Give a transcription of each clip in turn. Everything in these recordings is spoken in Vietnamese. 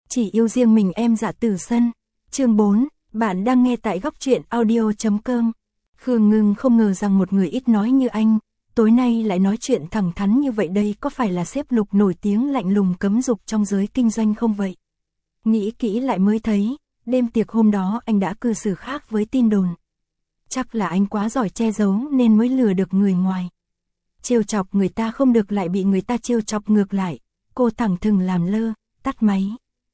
Chỉ yêu riêng mình em Dạ Tử Sân. Chương 4, bạn đang nghe tại góc truyện audio.com. Khương Ngưng không ngờ rằng một người ít nói như anh, tối nay lại nói chuyện thẳng thắn như vậy, đây có phải là sếp Lục nổi tiếng lạnh lùng cấm dục trong giới kinh doanh không vậy? Nghĩ kỹ lại mới thấy, đêm tiệc hôm đó anh đã cư xử khác với tin đồn. Chắc là anh quá giỏi che giấu nên mới lừa được người ngoài. Trêu chọc người ta không được lại bị người ta trêu chọc ngược lại, cô thẳng thừng làm lơ, tắt máy.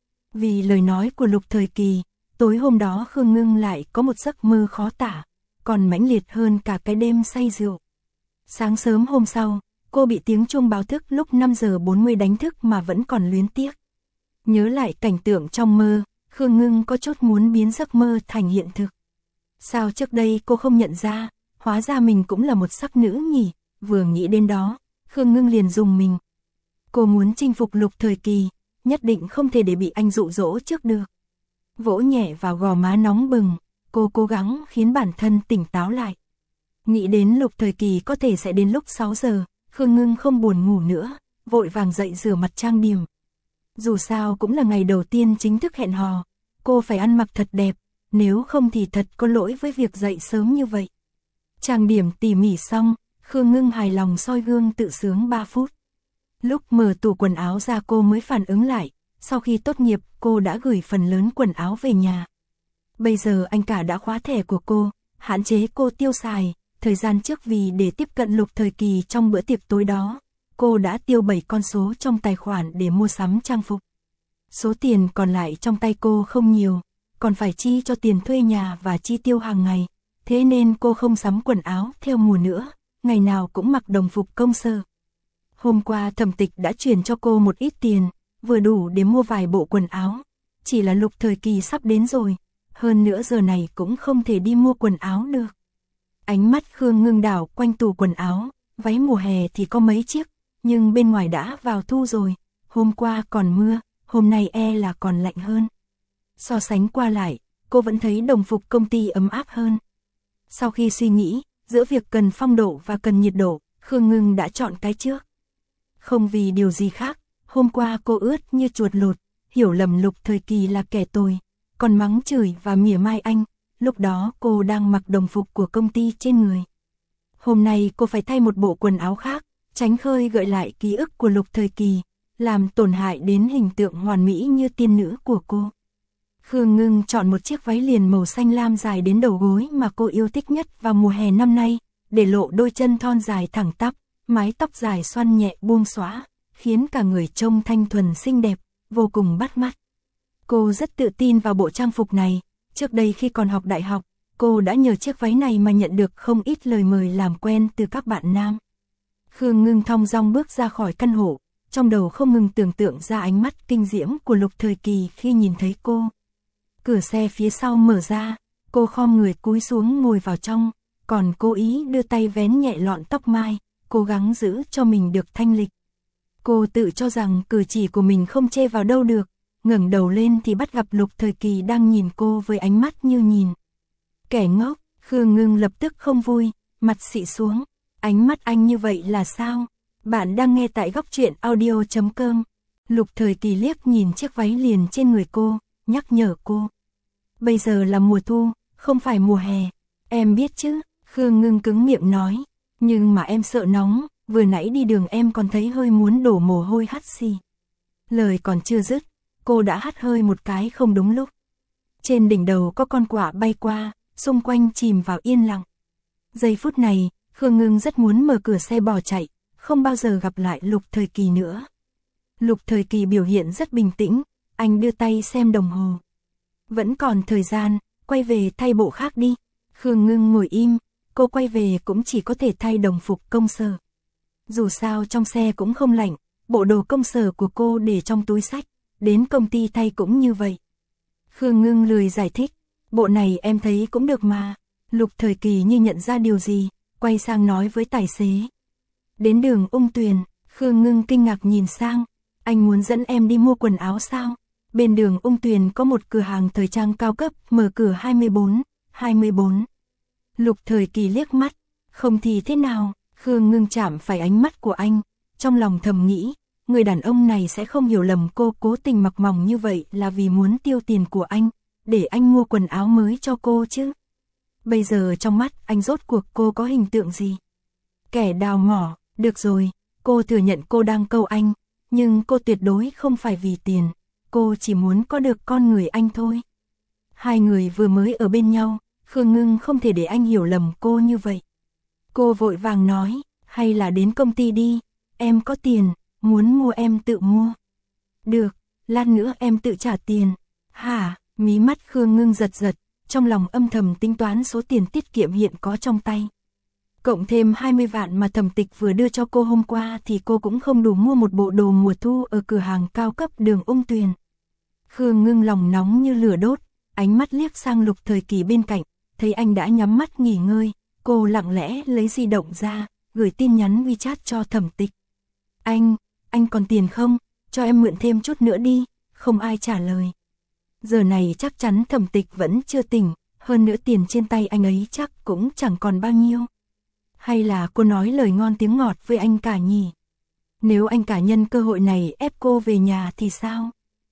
Vì lời nói của Lục Thời Kỳ, tối hôm đó Khương Ngưng lại có một giấc mơ khó tả, còn mãnh liệt hơn cả cái đêm say rượu. Sáng sớm hôm sau, cô bị tiếng chuông báo thức lúc 5 giờ 40 đánh thức mà vẫn còn luyến tiếc. Nhớ lại cảnh tượng trong mơ, Khương Ngưng có chút muốn biến giấc mơ thành hiện thực. Sao trước đây cô không nhận ra, hóa ra mình cũng là một sắc nữ nhỉ? Vừa nghĩ đến đó, Khương Ngưng liền rùng mình. Cô muốn chinh phục Lục Thời Kỳ, nhất định không thể để bị anh dụ dỗ trước được. Vỗ nhẹ vào gò má nóng bừng, cô cố gắng khiến bản thân tỉnh táo lại. Nghĩ đến Lục Thời Kỳ có thể sẽ đến lúc 6 giờ, Khương Ngưng không buồn ngủ nữa, vội vàng dậy rửa mặt trang điểm. Dù sao cũng là ngày đầu tiên chính thức hẹn hò, cô phải ăn mặc thật đẹp, nếu không thì thật có lỗi với việc dậy sớm như vậy. Trang điểm tỉ mỉ xong, Khương Ngưng hài lòng soi gương tự sướng 3 phút. Lúc mở tủ quần áo ra cô mới phản ứng lại, sau khi tốt nghiệp cô đã gửi phần lớn quần áo về nhà. Bây giờ anh cả đã khóa thẻ của cô, hạn chế cô tiêu xài. Thời gian trước vì để tiếp cận Lục Thời Kỳ trong bữa tiệc tối đó, cô đã tiêu 7 con số trong tài khoản để mua sắm trang phục. Số tiền còn lại trong tay cô không nhiều, còn phải chi cho tiền thuê nhà và chi tiêu hàng ngày, thế nên cô không sắm quần áo theo mùa nữa, ngày nào cũng mặc đồng phục công sở. Hôm qua Thẩm Tịch đã chuyển cho cô một ít tiền, vừa đủ để mua vài bộ quần áo, chỉ là Lục Thời Kỳ sắp đến rồi, hơn nữa giờ này cũng không thể đi mua quần áo được. Ánh mắt Khương Ngưng đảo quanh tủ quần áo, váy mùa hè thì có mấy chiếc, nhưng bên ngoài đã vào thu rồi, hôm qua còn mưa, hôm nay là còn lạnh hơn. So sánh qua lại, cô vẫn thấy đồng phục công ty ấm áp hơn. Sau khi suy nghĩ, giữa việc cần phong độ và cần nhiệt độ, Khương Ngưng đã chọn cái trước. Không vì điều gì khác, hôm qua cô ướt như chuột lột, hiểu lầm Lục Thời Kỳ là kẻ tồi, còn mắng chửi và mỉa mai anh. Lúc đó cô đang mặc đồng phục của công ty trên người. Hôm nay cô phải thay một bộ quần áo khác, tránh khơi gợi lại ký ức của Lục Thời Kỳ, làm tổn hại đến hình tượng hoàn mỹ như tiên nữ của cô. Khương Ngưng chọn một chiếc váy liền màu xanh lam dài đến đầu gối mà cô yêu thích nhất vào mùa hè năm nay, để lộ đôi chân thon dài thẳng tắp, mái tóc dài xoăn nhẹ buông xõa, khiến cả người trông thanh thuần xinh đẹp, vô cùng bắt mắt. Cô rất tự tin vào bộ trang phục này. Trước đây khi còn học đại học, cô đã nhờ chiếc váy này mà nhận được không ít lời mời làm quen từ các bạn nam. Khương Ngưng thong dong bước ra khỏi căn hộ, trong đầu không ngừng tưởng tượng ra ánh mắt kinh diễm của Lục Thời Kỳ khi nhìn thấy cô. Cửa xe phía sau mở ra, cô khom người cúi xuống ngồi vào trong, còn cố ý đưa tay vén nhẹ lọn tóc mai, cố gắng giữ cho mình được thanh lịch. Cô tự cho rằng cử chỉ của mình không chê vào đâu được. Ngẩng đầu lên thì bắt gặp Lục Thời Kỳ đang nhìn cô với ánh mắt như nhìn kẻ ngốc. Khương Ngưng lập tức không vui, mặt xị xuống. Ánh mắt anh như vậy là sao? Bạn đang nghe tại góc truyện audio.com. Lục Thời Kỳ liếc nhìn chiếc váy liền trên người cô, nhắc nhở cô. Bây giờ là mùa thu, không phải mùa hè. Em biết chứ? Khương Ngưng cứng miệng nói. Nhưng mà em sợ nóng, vừa nãy đi đường em còn thấy hơi muốn đổ mồ hôi hắt xì. Lời còn chưa dứt, cô đã hắt hơi một cái không đúng lúc. Trên đỉnh đầu có con quạ bay qua, xung quanh chìm vào yên lặng. Giây phút này, Khương Ngưng rất muốn mở cửa xe bỏ chạy, không bao giờ gặp lại Lục Thời Kỳ nữa. Lục Thời Kỳ biểu hiện rất bình tĩnh, anh đưa tay xem đồng hồ. Vẫn còn thời gian, quay về thay bộ khác đi. Khương Ngưng ngồi im, cô quay về cũng chỉ có thể thay đồng phục công sở. Dù sao trong xe cũng không lạnh, bộ đồ công sở của cô để trong túi xách. Đến công ty thay cũng như vậy. Khương Ngưng lười giải thích, bộ này em thấy cũng được mà. Lục Thời Kỳ như nhận ra điều gì, quay sang nói với tài xế. Đến đường Ung Tuyền, Khương Ngưng kinh ngạc nhìn sang, anh muốn dẫn em đi mua quần áo sao? Bên đường Ung Tuyền có một cửa hàng thời trang cao cấp, mở cửa 24. Lục Thời Kỳ liếc mắt, không thì thế nào? Khương Ngưng chạm phải ánh mắt của anh, trong lòng thầm nghĩ, người đàn ông này sẽ không hiểu lầm cô cố tình mặc mỏng như vậy là vì muốn tiêu tiền của anh, để anh mua quần áo mới cho cô chứ. Bây giờ trong mắt anh rốt cuộc cô có hình tượng gì? Kẻ đào mỏ, được rồi, cô thừa nhận cô đang câu anh, nhưng cô tuyệt đối không phải vì tiền, cô chỉ muốn có được con người anh thôi. Hai người vừa mới ở bên nhau, Khương Ngưng không thể để anh hiểu lầm cô như vậy. Cô vội vàng nói, hay là đến công ty đi, em có tiền, muốn mua em tự mua. Được, lát nữa em tự trả tiền. Hả? Mí mắt Khương Ngưng giật giật, trong lòng âm thầm tính toán số tiền tiết kiệm hiện có trong tay. Cộng thêm 20 vạn mà Thẩm Tịch vừa đưa cho cô hôm qua thì cô cũng không đủ mua một bộ đồ mùa thu ở cửa hàng cao cấp đường Ung Tuyền. Khương Ngưng lòng nóng như lửa đốt, ánh mắt liếc sang Lục Thời Kỳ bên cạnh, thấy anh đã nhắm mắt nghỉ ngơi, cô lặng lẽ lấy di động ra, gửi tin nhắn WeChat cho Thẩm Tịch. Anh còn tiền không? Cho em mượn thêm chút nữa đi, không ai trả lời. Giờ này chắc chắn Thẩm Tịch vẫn chưa tỉnh, hơn nữa tiền trên tay anh ấy chắc cũng chẳng còn bao nhiêu. Hay là cô nói lời ngon tiếng ngọt với anh cả nhỉ? Nếu anh cả nhân cơ hội này ép cô về nhà thì sao?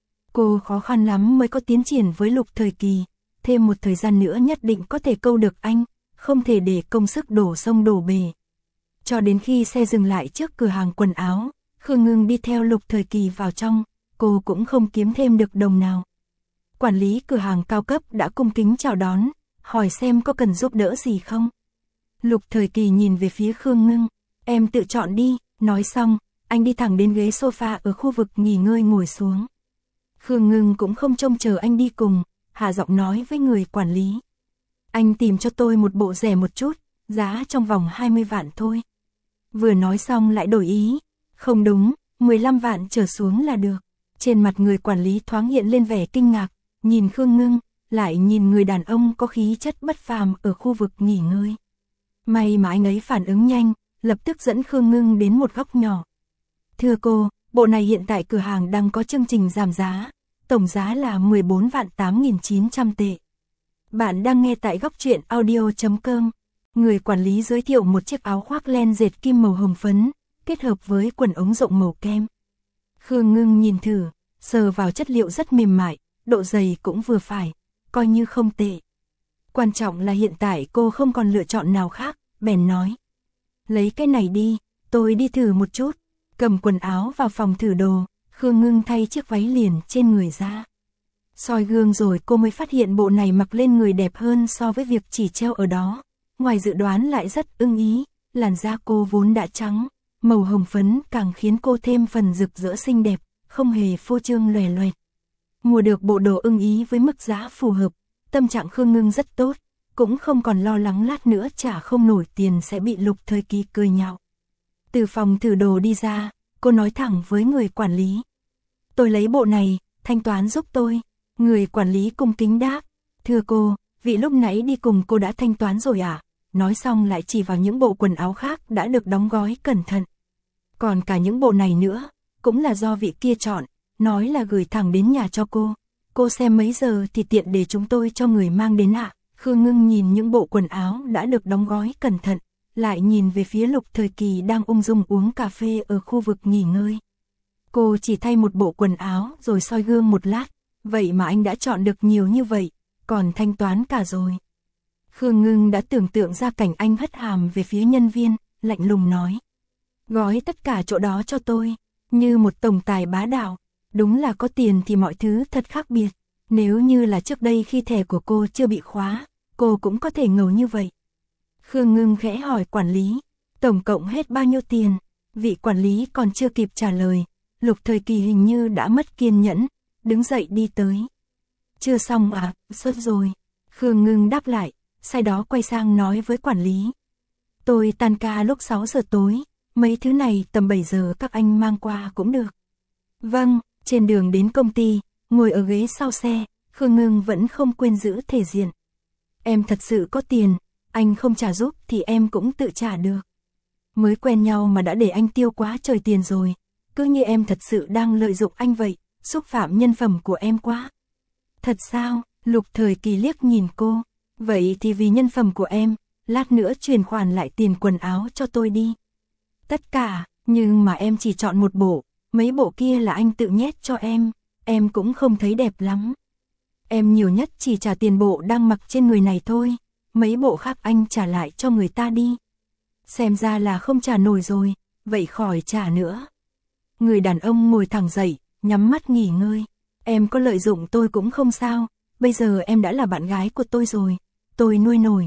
Cô khó khăn lắm mới có tiến triển với Lục Thời Kỳ, thêm một thời gian nữa nhất định có thể câu được anh, không thể để công sức đổ sông đổ bể. Cho đến khi xe dừng lại trước cửa hàng quần áo, Khương Ngưng đi theo Lục Thời Kỳ vào trong, cô cũng không kiếm thêm được đồng nào. Quản lý cửa hàng cao cấp đã cung kính chào đón, hỏi xem có cần giúp đỡ gì không. Lục Thời Kỳ nhìn về phía Khương Ngưng, em tự chọn đi, nói xong, anh đi thẳng đến ghế sofa ở khu vực nghỉ ngơi ngồi xuống. Khương Ngưng cũng không trông chờ anh đi cùng, hạ giọng nói với người quản lý. Anh tìm cho tôi một bộ rẻ một chút, giá trong vòng 20 vạn thôi. Vừa nói xong lại đổi ý, không đúng, 15 vạn trở xuống là được. Trên mặt người quản lý thoáng hiện lên vẻ kinh ngạc, nhìn Khương Ngưng, lại nhìn người đàn ông có khí chất bất phàm ở khu vực nghỉ ngơi. May mà anh ấy phản ứng nhanh, lập tức dẫn Khương Ngưng đến một góc nhỏ. Thưa cô, bộ này hiện tại cửa hàng đang có chương trình giảm giá, tổng giá là 14 vạn 8.900 tệ. Bạn đang nghe tại góc truyện audio.com. Người quản lý giới thiệu một chiếc áo khoác len dệt kim màu hồng phấn, kết hợp với quần ống rộng màu kem. Khương Ngưng nhìn thử, sờ vào chất liệu rất mềm mại, độ dày cũng vừa phải, coi như không tệ. Quan trọng là hiện tại cô không còn lựa chọn nào khác, bèn nói. Lấy cái này đi, tôi đi thử một chút. Cầm quần áo vào phòng thử đồ, Khương Ngưng thay chiếc váy liền trên người ra. Soi gương rồi cô mới phát hiện bộ này mặc lên người đẹp hơn so với việc chỉ treo ở đó. Ngoài dự đoán lại rất ưng ý, làn da cô vốn đã trắng, màu hồng phấn càng khiến cô thêm phần rực rỡ xinh đẹp, không hề phô trương lòe loẹt. Mua được bộ đồ ưng ý với mức giá phù hợp, tâm trạng Khương Ngưng rất tốt, cũng không còn lo lắng lát nữa trả không nổi tiền sẽ bị Lục Thời Kỳ cười nhạo. Từ phòng thử đồ đi ra, cô nói thẳng với người quản lý. Tôi lấy bộ này, thanh toán giúp tôi. Người quản lý cung kính đáp. Thưa cô, vị lúc nãy đi cùng cô đã thanh toán rồi à? Nói xong lại chỉ vào những bộ quần áo khác đã được đóng gói cẩn thận. Còn cả những bộ này nữa, cũng là do vị kia chọn, nói là gửi thẳng đến nhà cho cô. Cô xem mấy giờ thì tiện để chúng tôi cho người mang đến ạ. Khương Ngưng nhìn những bộ quần áo đã được đóng gói cẩn thận, lại nhìn về phía Lục Thời Kỳ đang ung dung uống cà phê ở khu vực nghỉ ngơi. Cô chỉ thay một bộ quần áo rồi soi gương một lát, vậy mà anh đã chọn được nhiều như vậy, còn thanh toán cả rồi. Khương Ngưng đã tưởng tượng ra cảnh anh hất hàm về phía nhân viên, lạnh lùng nói. Gói tất cả chỗ đó cho tôi, như một tổng tài bá đạo, đúng là có tiền thì mọi thứ thật khác biệt. Nếu như là trước đây khi thẻ của cô chưa bị khóa, cô cũng có thể ngầu như vậy. Khương Ngưng khẽ hỏi quản lý, tổng cộng hết bao nhiêu tiền? Vị quản lý còn chưa kịp trả lời, Lục Thời Kỳ hình như đã mất kiên nhẫn, đứng dậy đi tới. Chưa xong à, sớt rồi. Khương Ngưng đáp lại, sau đó quay sang nói với quản lý. Tôi tan ca lúc 6 giờ tối, mấy thứ này tầm 7 giờ các anh mang qua cũng được. Vâng, trên đường đến công ty, ngồi ở ghế sau xe, Khương Ngưng vẫn không quên giữ thể diện. Em thật sự có tiền, anh không trả giúp thì em cũng tự trả được. Mới quen nhau mà đã để anh tiêu quá trời tiền rồi, cứ như em thật sự đang lợi dụng anh vậy, xúc phạm nhân phẩm của em quá. Thật sao? Lục Thời Kỳ liếc nhìn cô, vậy thì vì nhân phẩm của em, lát nữa chuyển khoản lại tiền quần áo cho tôi đi. Tất cả, nhưng mà em chỉ chọn một bộ, mấy bộ kia là anh tự nhét cho em cũng không thấy đẹp lắm. Em nhiều nhất chỉ trả tiền bộ đang mặc trên người này thôi, mấy bộ khác anh trả lại cho người ta đi. Xem ra là không trả nổi rồi, vậy khỏi trả nữa. Người đàn ông ngồi thẳng dậy, nhắm mắt nghỉ ngơi. Em có lợi dụng tôi cũng không sao, bây giờ em đã là bạn gái của tôi rồi, tôi nuôi nổi.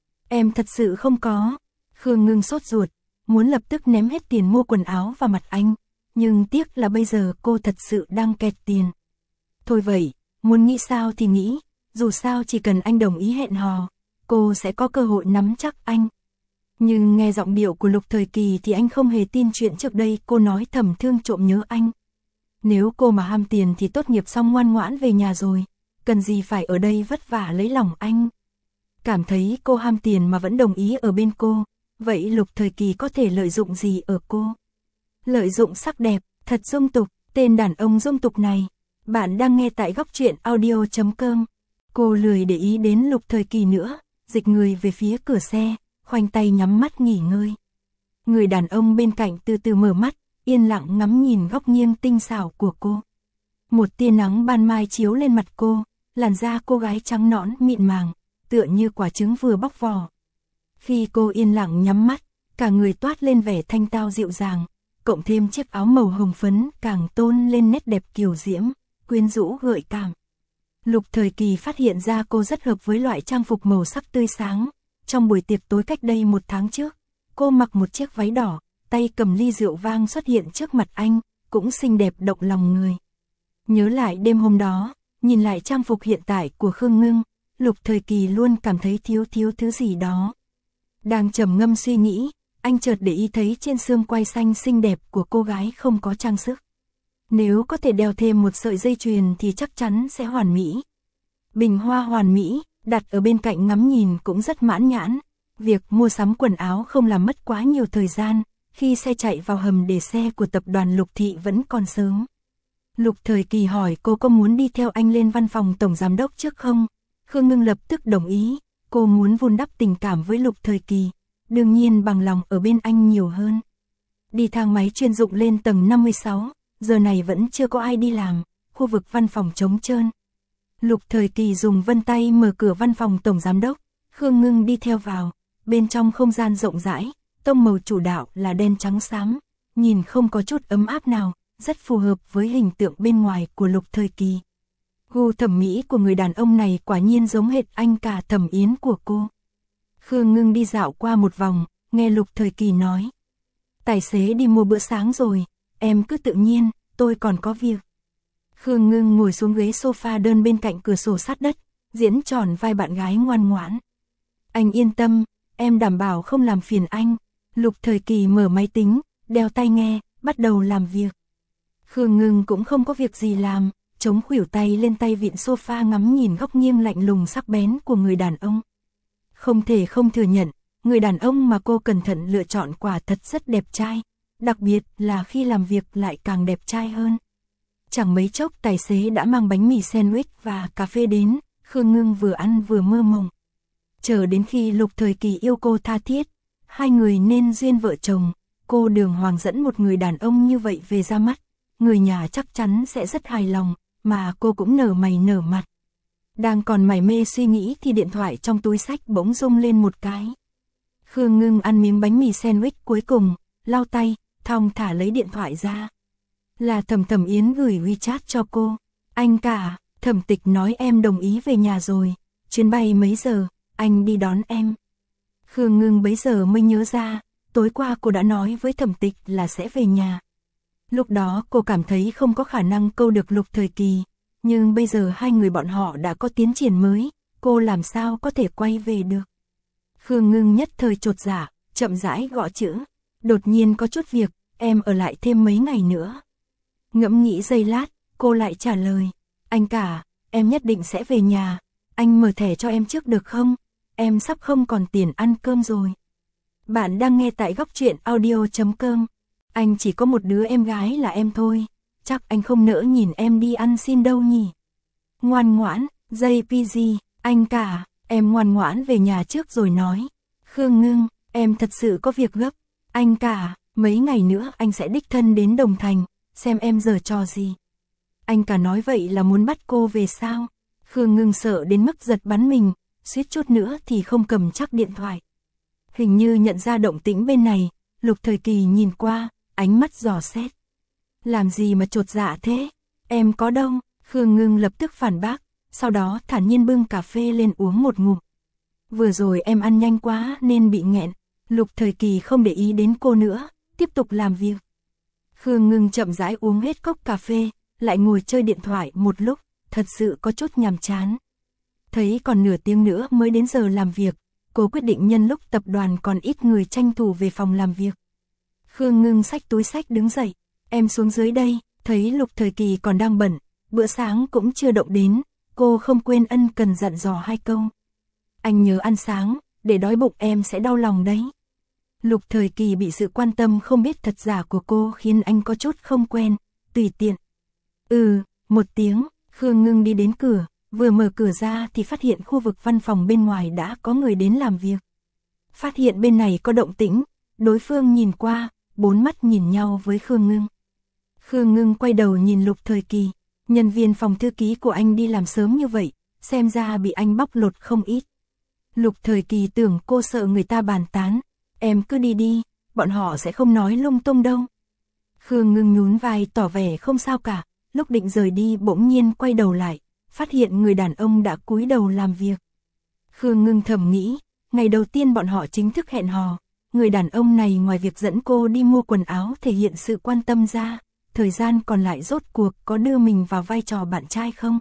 Em thật sự không có. Khương Ngưng sốt ruột, muốn lập tức ném hết tiền mua quần áo vào mặt anh, nhưng tiếc là bây giờ cô thật sự đang kẹt tiền. Thôi vậy, muốn nghĩ sao thì nghĩ, dù sao chỉ cần anh đồng ý hẹn hò, cô sẽ có cơ hội nắm chắc anh. Nhưng nghe giọng điệu của Lục Thời Kỳ thì anh không hề tin chuyện trước đây cô nói thầm thương trộm nhớ anh. Nếu cô mà ham tiền thì tốt nghiệp xong ngoan ngoãn về nhà rồi, cần gì phải ở đây vất vả lấy lòng anh. Cảm thấy cô ham tiền mà vẫn đồng ý ở bên cô, vậy Lục Thời Kỳ có thể lợi dụng gì ở cô? Lợi dụng sắc đẹp, thật dung tục, tên đàn ông dung tục này. Bạn đang nghe tại góc truyện audio.com. Cô lười để ý đến Lục Thời Kỳ nữa, dịch người về phía cửa xe, khoanh tay nhắm mắt nghỉ ngơi. Người đàn ông bên cạnh từ từ mở mắt, yên lặng ngắm nhìn góc nghiêng tinh xảo của cô. Một tia nắng ban mai chiếu lên mặt cô, làn da cô gái trắng nõn mịn màng, tựa như quả trứng vừa bóc vỏ. Khi cô yên lặng nhắm mắt, cả người toát lên vẻ thanh tao dịu dàng, cộng thêm chiếc áo màu hồng phấn càng tôn lên nét đẹp kiều diễm, quyến rũ gợi cảm. Lục Thời Kỳ phát hiện ra cô rất hợp với loại trang phục màu sắc tươi sáng. Trong buổi tiệc tối cách đây 1 tháng trước, cô mặc một chiếc váy đỏ, tay cầm ly rượu vang xuất hiện trước mặt anh, cũng xinh đẹp động lòng người. Nhớ lại đêm hôm đó, nhìn lại trang phục hiện tại của Khương Ngưng, Lục Thời Kỳ luôn cảm thấy thiếu thứ gì đó. Đang trầm ngâm suy nghĩ, anh chợt để ý thấy trên xương quai xanh xinh đẹp của cô gái không có trang sức. Nếu có thể đeo thêm một sợi dây chuyền thì chắc chắn sẽ hoàn mỹ. Bình hoa hoàn mỹ, đặt ở bên cạnh ngắm nhìn cũng rất mãn nhãn. Việc mua sắm quần áo không làm mất quá nhiều thời gian, khi xe chạy vào hầm để xe của tập đoàn Lục Thị vẫn còn sớm. Lục Thời Kỳ hỏi cô có muốn đi theo anh lên văn phòng tổng giám đốc trước không? Khương Ngưng lập tức đồng ý, cô muốn vun đắp tình cảm với Lục Thời Kỳ, đương nhiên bằng lòng ở bên anh nhiều hơn. Đi thang máy chuyên dụng lên tầng 56, giờ này vẫn chưa có ai đi làm, khu vực văn phòng trống trơn. Lục Thời Kỳ dùng vân tay mở cửa văn phòng tổng giám đốc, Khương Ngưng đi theo vào, bên trong không gian rộng rãi, tông màu chủ đạo là đen trắng xám, nhìn không có chút ấm áp nào, rất phù hợp với hình tượng bên ngoài của Lục Thời Kỳ. Gu thẩm mỹ của người đàn ông này quả nhiên giống hệt anh cả Thẩm Yến của cô. Khương Ngưng đi dạo qua một vòng, nghe Lục Thời Kỳ nói. Tài xế đi mua bữa sáng rồi, em cứ tự nhiên, tôi còn có việc. Khương Ngưng ngồi xuống ghế sofa đơn bên cạnh cửa sổ sát đất, diễn tròn vai bạn gái ngoan ngoãn. Anh yên tâm, em đảm bảo không làm phiền anh. Lục Thời Kỳ mở máy tính, đeo tai nghe, bắt đầu làm việc. Khương Ngưng cũng không có việc gì làm, chống khuỷu tay lên tay vịn sofa ngắm nhìn góc nghiêng lạnh lùng sắc bén của người đàn ông. Không thể không thừa nhận, người đàn ông mà cô cẩn thận lựa chọn quả thật rất đẹp trai, đặc biệt là khi làm việc lại càng đẹp trai hơn. Chẳng mấy chốc tài xế đã mang bánh mì sandwich và cà phê đến, Khương Ngưng vừa ăn vừa mơ mộng. Chờ đến khi Lục Thời Kỳ yêu cô tha thiết, hai người nên duyên vợ chồng, cô đường hoàng dẫn một người đàn ông như vậy về ra mắt, người nhà chắc chắn sẽ rất hài lòng, mà cô cũng nở mày nở mặt. Đang còn mải mê suy nghĩ thì điện thoại trong túi xách bỗng rung lên một cái. Khương Ngưng ăn miếng bánh mì sandwich cuối cùng, lau tay, thong thả lấy điện thoại ra. Là Thẩm Yến gửi WeChat cho cô. Anh cả, Thẩm Tịch nói em đồng ý về nhà rồi, chuyến bay mấy giờ, anh đi đón em. Khương Ngưng bấy giờ mới nhớ ra, tối qua cô đã nói với Thẩm Tịch là sẽ về nhà. Lúc đó cô cảm thấy không có khả năng câu được Lục Thời Kỳ, nhưng bây giờ hai người bọn họ đã có tiến triển mới, cô làm sao có thể quay về được. Khương Ngưng nhất thời chột dạ, chậm rãi gõ chữ. Đột nhiên có chút việc, em ở lại thêm mấy ngày nữa. Ngẫm nghĩ giây lát, cô lại trả lời. Anh cả, em nhất định sẽ về nhà. Anh mở thẻ cho em trước được không? Em sắp không còn tiền ăn cơm rồi. Bạn đang nghe tại góc truyện audio.com. Anh chỉ có một đứa em gái là em thôi. Chắc anh không nỡ nhìn em đi ăn xin đâu nhỉ. Ngoan ngoãn, JPG, anh cả, em ngoan ngoãn về nhà trước rồi nói. Khương Ngưng, em thật sự có việc gấp. Anh cả, mấy ngày nữa anh sẽ đích thân đến Đồng Thành, xem em giở trò gì. Anh cả nói vậy là muốn bắt cô về sao? Khương Ngưng sợ đến mức giật bắn mình, suýt chút nữa thì không cầm chắc điện thoại. Hình như nhận ra động tĩnh bên này, Lục Thời Kỳ nhìn qua, ánh mắt dò xét. Làm gì mà chột dạ thế? Em có đâu? Khương Ngưng lập tức phản bác, sau đó thản nhiên bưng cà phê lên uống một ngụm. Vừa rồi em ăn nhanh quá nên bị nghẹn. Lục Thời Kỳ không để ý đến cô nữa, tiếp tục làm việc. Khương Ngưng chậm rãi uống hết cốc cà phê, lại ngồi chơi điện thoại một lúc, thật sự có chút nhàm chán. Thấy còn nửa tiếng nữa mới đến giờ làm việc, cô quyết định nhân lúc tập đoàn còn ít người tranh thủ về phòng làm việc. Khương Ngưng xách túi xách đứng dậy, em xuống dưới đây, thấy Lục Thời Kỳ còn đang bận, bữa sáng cũng chưa động đến, cô không quên ân cần dặn dò 2 câu. Anh nhớ ăn sáng, để đói bụng em sẽ đau lòng đấy. Lục Thời Kỳ bị sự quan tâm không biết thật giả của cô khiến anh có chút không quen, tùy tiện. Một tiếng, Khương Ngưng đi đến cửa, vừa mở cửa ra thì phát hiện khu vực văn phòng bên ngoài đã có người đến làm việc. Phát hiện bên này có động tĩnh, đối phương nhìn qua, 4 mắt nhìn nhau với Khương Ngưng. Khương Ngưng quay đầu nhìn Lục Thời Kỳ, nhân viên phòng thư ký của anh đi làm sớm như vậy, xem ra bị anh bóc lột không ít. Lục Thời Kỳ tưởng cô sợ người ta bàn tán, em cứ đi đi, bọn họ sẽ không nói lung tung đâu. Khương Ngưng nhún vai tỏ vẻ không sao cả, lúc định rời đi bỗng nhiên quay đầu lại, phát hiện người đàn ông đã cúi đầu làm việc. Khương Ngưng thầm nghĩ, ngày đầu tiên bọn họ chính thức hẹn hò, người đàn ông này ngoài việc dẫn cô đi mua quần áo thể hiện sự quan tâm ra, thời gian còn lại rốt cuộc có đưa mình vào vai trò bạn trai không?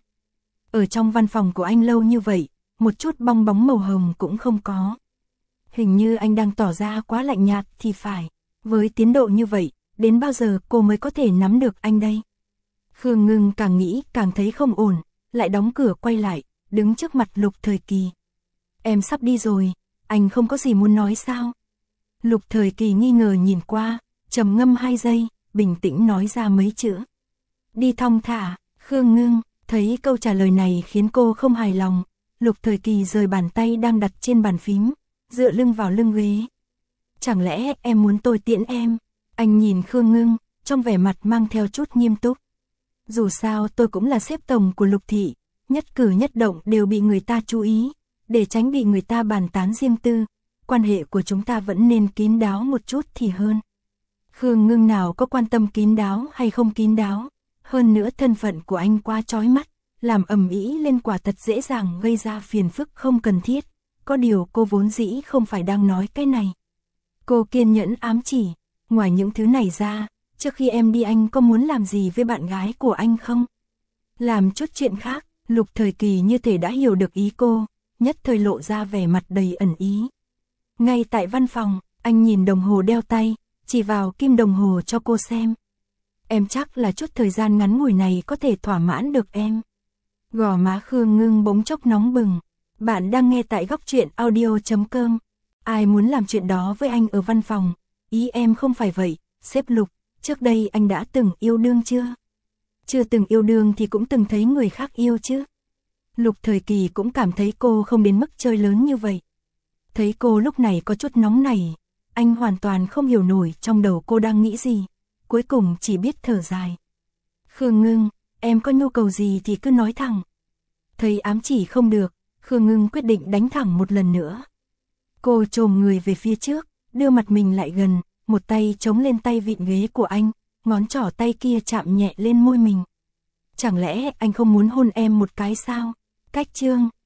Ở trong văn phòng của anh lâu như vậy, một chút bong bóng màu hồng cũng không có. Hình như anh đang tỏ ra quá lạnh nhạt thì phải, với tiến độ như vậy, đến bao giờ cô mới có thể nắm được anh đây? Khương Ngưng càng nghĩ càng thấy không ổn, lại đóng cửa quay lại, đứng trước mặt Lục Thời Kỳ. Em sắp đi rồi, anh không có gì muốn nói sao? Lục Thời Kỳ nghi ngờ nhìn qua, trầm ngâm 2 giây, bình tĩnh nói ra mấy chữ. Đi thong thả. Khương Ngưng thấy câu trả lời này khiến cô không hài lòng. Lục Thời Kỳ rời bàn tay đang đặt trên bàn phím, dựa lưng vào lưng ghế. Chẳng lẽ em muốn tôi tiễn em? Anh nhìn Khương Ngưng, trong vẻ mặt mang theo chút nghiêm túc. Dù sao tôi cũng là sếp tổng của Lục thị, nhất cử nhất động đều bị người ta chú ý, để tránh bị người ta bàn tán riêng tư, quan hệ của chúng ta vẫn nên kín đáo một chút thì hơn. Khương Ngưng nào có quan tâm kín đáo hay không kín đáo, hơn nữa thân phận của anh quá chói mắt, làm ầm ĩ lên quả thật dễ dàng gây ra phiền phức không cần thiết, có điều cô vốn dĩ không phải đang nói cái này. Cô kiên nhẫn ám chỉ, ngoài những thứ này ra, trước khi em đi anh có muốn làm gì với bạn gái của anh không? Làm chút chuyện khác. Lục Thời Kỳ như thể đã hiểu được ý cô, nhất thời lộ ra vẻ mặt đầy ẩn ý. Ngay tại văn phòng, anh nhìn đồng hồ đeo tay, chỉ vào kim đồng hồ cho cô xem. Em chắc là chút thời gian ngắn ngủi này có thể thỏa mãn được em. Gò má Khương Ngưng bỗng chốc nóng bừng. Bạn đang nghe tại góc truyện audio.com. Ai muốn làm chuyện đó với anh ở văn phòng? Ý em không phải vậy, sếp Lục, trước đây anh đã từng yêu đương chưa? Chưa từng yêu đương thì cũng từng thấy người khác yêu chứ. Lục Thời Kỳ cũng cảm thấy cô không đến mức chơi lớn như vậy. Thấy cô lúc này có chút nóng nảy, anh hoàn toàn không hiểu nổi trong đầu cô đang nghĩ gì, cuối cùng chỉ biết thở dài. Khương Ngưng, em có nhu cầu gì thì cứ nói thẳng. Thấy ám chỉ không được, Khương Ngưng quyết định đánh thẳng một lần nữa. Cô chồm người về phía trước, đưa mặt mình lại gần, một tay chống lên tay vịn ghế của anh, ngón trỏ tay kia chạm nhẹ lên môi mình. Chẳng lẽ anh không muốn hôn em một cái sao? Cách chương